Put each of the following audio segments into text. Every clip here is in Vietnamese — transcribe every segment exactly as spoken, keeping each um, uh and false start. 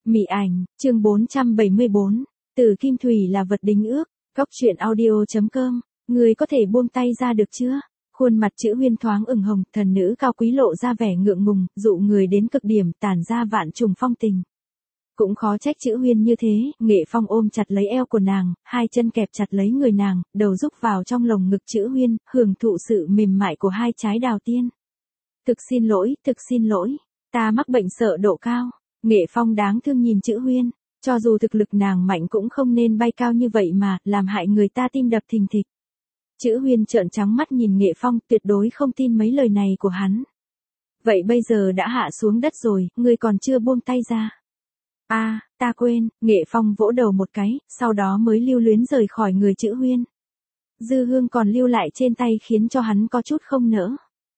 Mị ảnh, chương bốn trăm bảy mươi bốn, Từ Kim Thủy là vật đính ước, Cóc truyện audio chấm com, người có thể buông tay ra được chưa? Khuôn mặt Chữ Huyên thoáng ửng hồng, thần nữ cao quý lộ ra vẻ ngượng ngùng, dụ người đến cực điểm, tản ra vạn trùng phong tình. Cũng khó trách Chữ Huyên như thế, Nghệ Phong ôm chặt lấy eo của nàng, hai chân kẹp chặt lấy người nàng, đầu rúc vào trong lồng ngực Chữ Huyên, hưởng thụ sự mềm mại của hai trái đào tiên. Thực xin lỗi, thực xin lỗi, ta mắc bệnh sợ độ cao. Nghệ Phong đáng thương nhìn Chữ Huyên, cho dù thực lực nàng mạnh cũng không nên bay cao như vậy mà, làm hại người ta tim đập thình thịch. Chữ Huyên trợn trắng mắt nhìn Nghệ Phong, tuyệt đối không tin mấy lời này của hắn. Vậy bây giờ đã hạ xuống đất rồi, ngươi còn chưa buông tay ra. A, à, ta quên, Nghệ Phong vỗ đầu một cái, sau đó mới lưu luyến rời khỏi người Chữ Huyên. Dư hương còn lưu lại trên tay khiến cho hắn có chút không nỡ.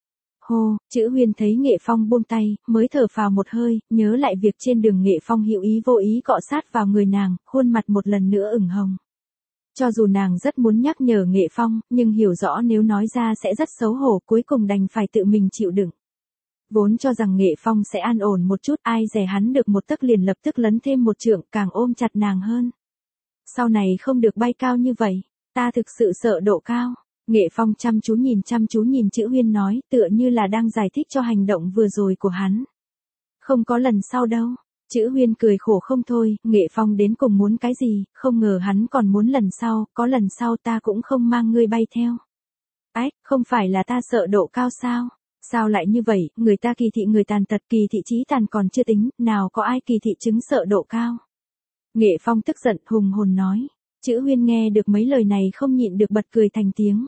Hô, Chữ Huyên thấy Nghệ Phong buông tay, mới thở phào một hơi, nhớ lại việc trên đường Nghệ Phong hữu ý vô ý cọ sát vào người nàng, khuôn mặt một lần nữa ửng hồng. Cho dù nàng rất muốn nhắc nhở Nghệ Phong, nhưng hiểu rõ nếu nói ra sẽ rất xấu hổ, cuối cùng đành phải tự mình chịu đựng. Vốn cho rằng Nghệ Phong sẽ an ổn một chút, ai dè hắn được một tấc liền lập tức lấn thêm một trượng, càng ôm chặt nàng hơn. Sau này không được bay cao như vậy, ta thực sự sợ độ cao. Nghệ Phong chăm chú nhìn chăm chú nhìn Chữ Huyên nói, tựa như là đang giải thích cho hành động vừa rồi của hắn. Không có lần sau đâu. Chữ Huyên cười khổ không thôi, Nghệ Phong đến cùng muốn cái gì, không ngờ hắn còn muốn lần sau, có lần sau ta cũng không mang ngươi bay theo. Ách, không phải là ta sợ độ cao sao? Sao lại như vậy, người ta kỳ thị người tàn tật, kỳ thị chí tàn còn chưa tính, nào có ai kỳ thị chứng sợ độ cao? Nghệ Phong tức giận hùng hồn nói. Chữ Huyên nghe được mấy lời này không nhịn được bật cười thành tiếng.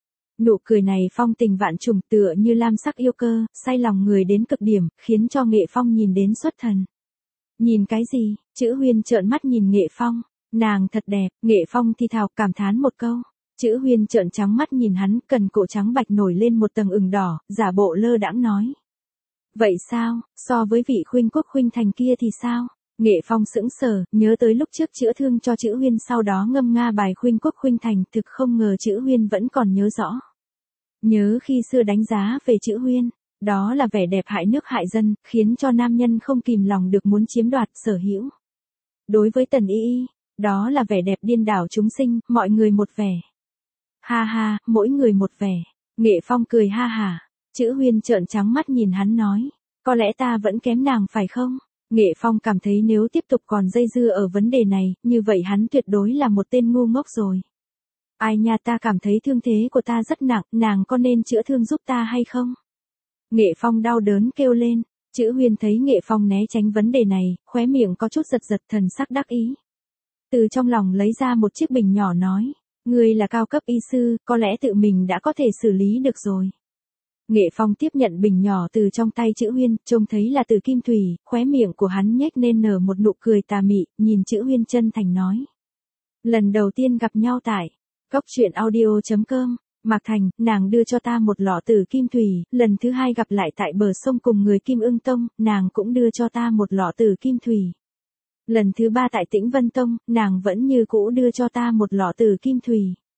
Nụ cười này phong tình vạn trùng, tựa như lam sắc yêu cơ, say lòng người đến cực điểm, khiến cho Nghệ Phong nhìn đến xuất thần. Nhìn cái gì? Chữ Huyên trợn mắt nhìn Nghệ Phong. Nàng thật đẹp. Nghệ Phong thì thào cảm thán một câu. Chữ Huyên trợn trắng mắt nhìn hắn, cần cổ trắng bạch nổi lên một tầng ửng đỏ, giả bộ lơ đãng nói. Vậy sao, so với vị khuynh quốc khuynh thành kia thì sao? Nghệ Phong sững sờ, nhớ tới lúc trước chữa thương cho Chữ Huyên, sau đó ngâm nga bài khuynh quốc khuynh thành, thực không ngờ Chữ Huyên vẫn còn nhớ rõ. Nhớ khi xưa đánh giá về Chữ Huyên, đó là vẻ đẹp hại nước hại dân, khiến cho nam nhân không kìm lòng được muốn chiếm đoạt sở hữu. Đối với Tần Y Y, đó là vẻ đẹp điên đảo chúng sinh, mọi người một vẻ. Ha ha, mỗi người một vẻ. Nghệ Phong cười ha hả. Chữ Huyên trợn trắng mắt nhìn hắn nói, có lẽ ta vẫn kém nàng phải không? Nghệ Phong cảm thấy nếu tiếp tục còn dây dưa ở vấn đề này, như vậy hắn tuyệt đối là một tên ngu ngốc rồi. Ai nha, ta cảm thấy thương thế của ta rất nặng, nàng có nên chữa thương giúp ta hay không? Nghệ Phong đau đớn kêu lên. Chữ Huyên thấy Nghệ Phong né tránh vấn đề này, khóe miệng có chút giật giật, thần sắc đắc ý. Từ trong lòng lấy ra một chiếc bình nhỏ nói, ngươi là cao cấp y sư, có lẽ tự mình đã có thể xử lý được rồi. Nghệ Phong tiếp nhận bình nhỏ từ trong tay Chữ Huyên, trông thấy là từ kim thủy, khóe miệng của hắn nhếch nên nở một nụ cười tà mị, nhìn Chữ Huyên chân thành nói. Lần đầu tiên gặp nhau tại Cóc truyện audio chấm com, Mạc Thành, nàng đưa cho ta một lọ tử kim thủy, lần thứ hai gặp lại tại bờ sông cùng người Kim Ưng Tông, nàng cũng đưa cho ta một lọ tử kim thủy. Lần thứ ba tại Tĩnh Vân Tông, nàng vẫn như cũ đưa cho ta một lọ tử kim thủy.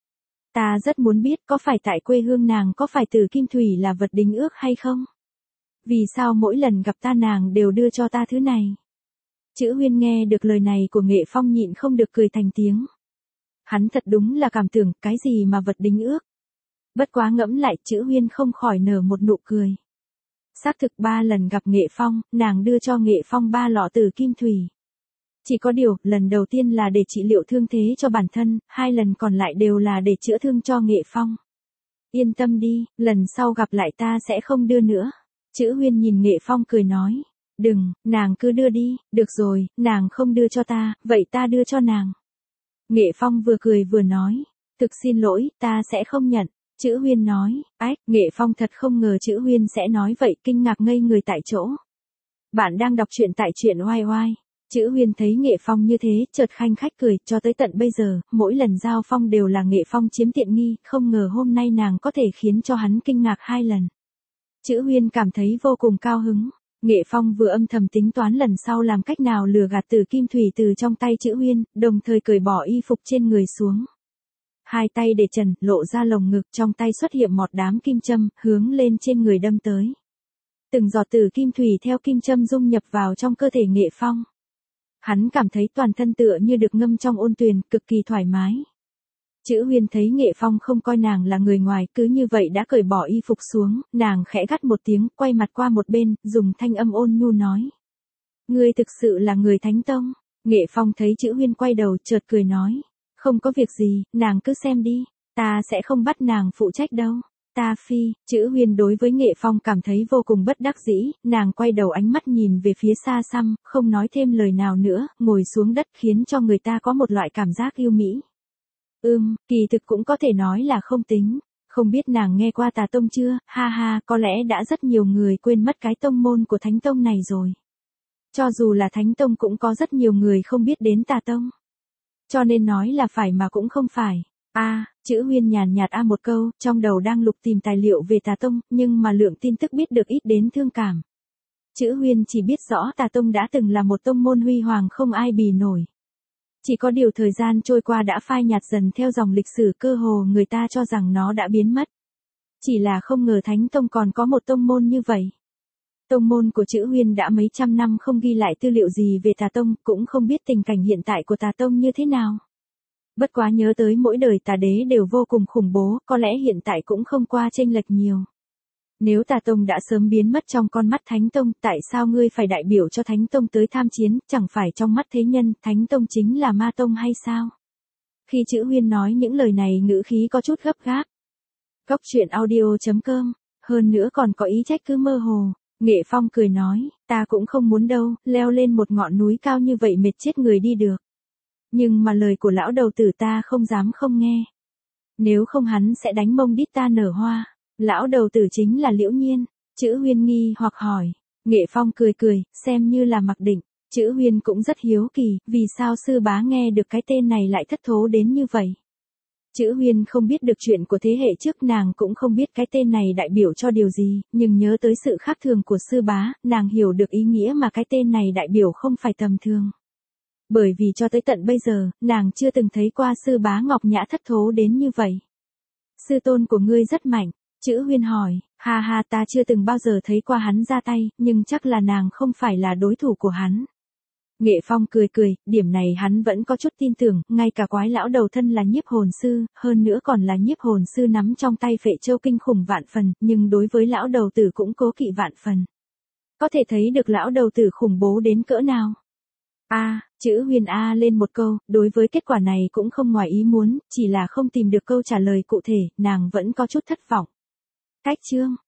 Ta rất muốn biết có phải tại quê hương nàng có phải tử kim thủy là vật đính ước hay không? Vì sao mỗi lần gặp ta nàng đều đưa cho ta thứ này? Chữ Huyên nghe được lời này của Nghệ Phong nhịn không được cười thành tiếng. Hắn thật đúng là cảm tưởng, cái gì mà vật đính ước? Bất quá ngẫm lại, Chữ Huyên không khỏi nở một nụ cười. Xác thực ba lần gặp Nghệ Phong, nàng đưa cho Nghệ Phong ba lọ tử kim thủy. Chỉ có điều, lần đầu tiên là để trị liệu thương thế cho bản thân, hai lần còn lại đều là để chữa thương cho Nghệ Phong. Yên tâm đi, lần sau gặp lại ta sẽ không đưa nữa. Chữ Huyên nhìn Nghệ Phong cười nói. Đừng, nàng cứ đưa đi, được rồi, nàng không đưa cho ta, vậy ta đưa cho nàng. Nghệ Phong vừa cười vừa nói. Thực xin lỗi, ta sẽ không nhận. Chữ Huyên nói. Ách, Nghệ Phong thật không ngờ Chữ Huyên sẽ nói vậy, kinh ngạc ngây người tại chỗ. Bạn đang đọc truyện tại truyện oai oai. Chữ Huyên thấy Nghệ Phong như thế, chợt khanh khách cười, cho tới tận bây giờ, mỗi lần giao phong đều là Nghệ Phong chiếm tiện nghi, không ngờ hôm nay nàng có thể khiến cho hắn kinh ngạc hai lần. Chữ Huyên cảm thấy vô cùng cao hứng. Nghệ Phong vừa âm thầm tính toán lần sau làm cách nào lừa gạt tử kim thủy từ trong tay Chữ Huyên, đồng thời cởi bỏ y phục trên người xuống. Hai tay để trần, lộ ra lồng ngực, trong tay xuất hiện một đám kim châm, hướng lên trên người đâm tới. Từng giọt tử kim thủy theo kim châm dung nhập vào trong cơ thể Nghệ Phong. Hắn cảm thấy toàn thân tựa như được ngâm trong ôn tuyền, cực kỳ thoải mái. Chữ Huyên thấy Nghệ Phong không coi nàng là người ngoài, cứ như vậy đã cởi bỏ y phục xuống, nàng khẽ gắt một tiếng, quay mặt qua một bên, dùng thanh âm ôn nhu nói. Ngươi thực sự là người Thánh Tông. Nghệ Phong thấy Chữ Huyên quay đầu, chợt cười nói. Không có việc gì, nàng cứ xem đi, ta sẽ không bắt nàng phụ trách đâu. Ta phi, Chữ Huyên đối với Nghệ Phong cảm thấy vô cùng bất đắc dĩ, nàng quay đầu ánh mắt nhìn về phía xa xăm, không nói thêm lời nào nữa, ngồi xuống đất khiến cho người ta có một loại cảm giác yêu mỹ. Ừm, kỳ thực cũng có thể nói là không tính, không biết nàng nghe qua Tà Tông chưa, ha ha, có lẽ đã rất nhiều người quên mất cái tông môn của Thánh Tông này rồi. Cho dù là Thánh Tông cũng có rất nhiều người không biết đến Tà Tông. Cho nên nói là phải mà cũng không phải. A, à, Chữ Huyên nhàn nhạt a một câu, trong đầu đang lục tìm tài liệu về Tà Tông, nhưng mà lượng tin tức biết được ít đến thương cảm. Chữ Huyên chỉ biết rõ Tà Tông đã từng là một tông môn huy hoàng không ai bì nổi. Chỉ có điều thời gian trôi qua đã phai nhạt dần theo dòng lịch sử, cơ hồ người ta cho rằng nó đã biến mất. Chỉ là không ngờ Thánh Tông còn có một tông môn như vậy. Tông môn của Chữ Huyên đã mấy trăm năm không ghi lại tư liệu gì về Tà Tông, cũng không biết tình cảnh hiện tại của Tà Tông như thế nào. Bất quá nhớ tới mỗi đời Tà Đế đều vô cùng khủng bố, có lẽ hiện tại cũng không qua chênh lệch nhiều. Nếu Tà Tông đã sớm biến mất trong con mắt Thánh Tông, tại sao ngươi phải đại biểu cho Thánh Tông tới tham chiến, chẳng phải trong mắt thế nhân, Thánh Tông chính là Ma Tông hay sao? Khi Chữ Huyên nói những lời này ngữ khí có chút gấp gáp. Cốc truyện audio chấm com, hơn nữa còn có ý trách cứ mơ hồ. Nghệ Phong cười nói, ta cũng không muốn đâu, leo lên một ngọn núi cao như vậy mệt chết người đi được. Nhưng mà lời của lão đầu tử ta không dám không nghe. Nếu không hắn sẽ đánh mông đít ta nở hoa. Lão đầu tử chính là Liễu Nhiên. Chữ Huyên nghi hoặc hỏi. Nghệ Phong cười cười, xem như là mặc định. Chữ Huyên cũng rất hiếu kỳ, vì sao sư bá nghe được cái tên này lại thất thố đến như vậy. Chữ Huyên không biết được chuyện của thế hệ trước, nàng cũng không biết cái tên này đại biểu cho điều gì, nhưng nhớ tới sự khác thường của sư bá, nàng hiểu được ý nghĩa mà cái tên này đại biểu không phải tầm thường. Bởi vì cho tới tận bây giờ, nàng chưa từng thấy qua sư bá Ngọc Nhã thất thố đến như vậy. Sư tôn của ngươi rất mạnh. Chữ Huyên hỏi, ha ha, ta chưa từng bao giờ thấy qua hắn ra tay, nhưng chắc là nàng không phải là đối thủ của hắn. Nghệ Phong cười cười, điểm này hắn vẫn có chút tin tưởng, ngay cả quái lão đầu thân là nhiếp hồn sư, hơn nữa còn là nhiếp hồn sư nắm trong tay phệ châu kinh khủng vạn phần, nhưng đối với lão đầu tử cũng cố kỵ vạn phần. Có thể thấy được lão đầu tử khủng bố đến cỡ nào. A, à, Chữ Huyên A lên một câu, đối với kết quả này cũng không ngoài ý muốn, chỉ là không tìm được câu trả lời cụ thể, nàng vẫn có chút thất vọng. Cách chương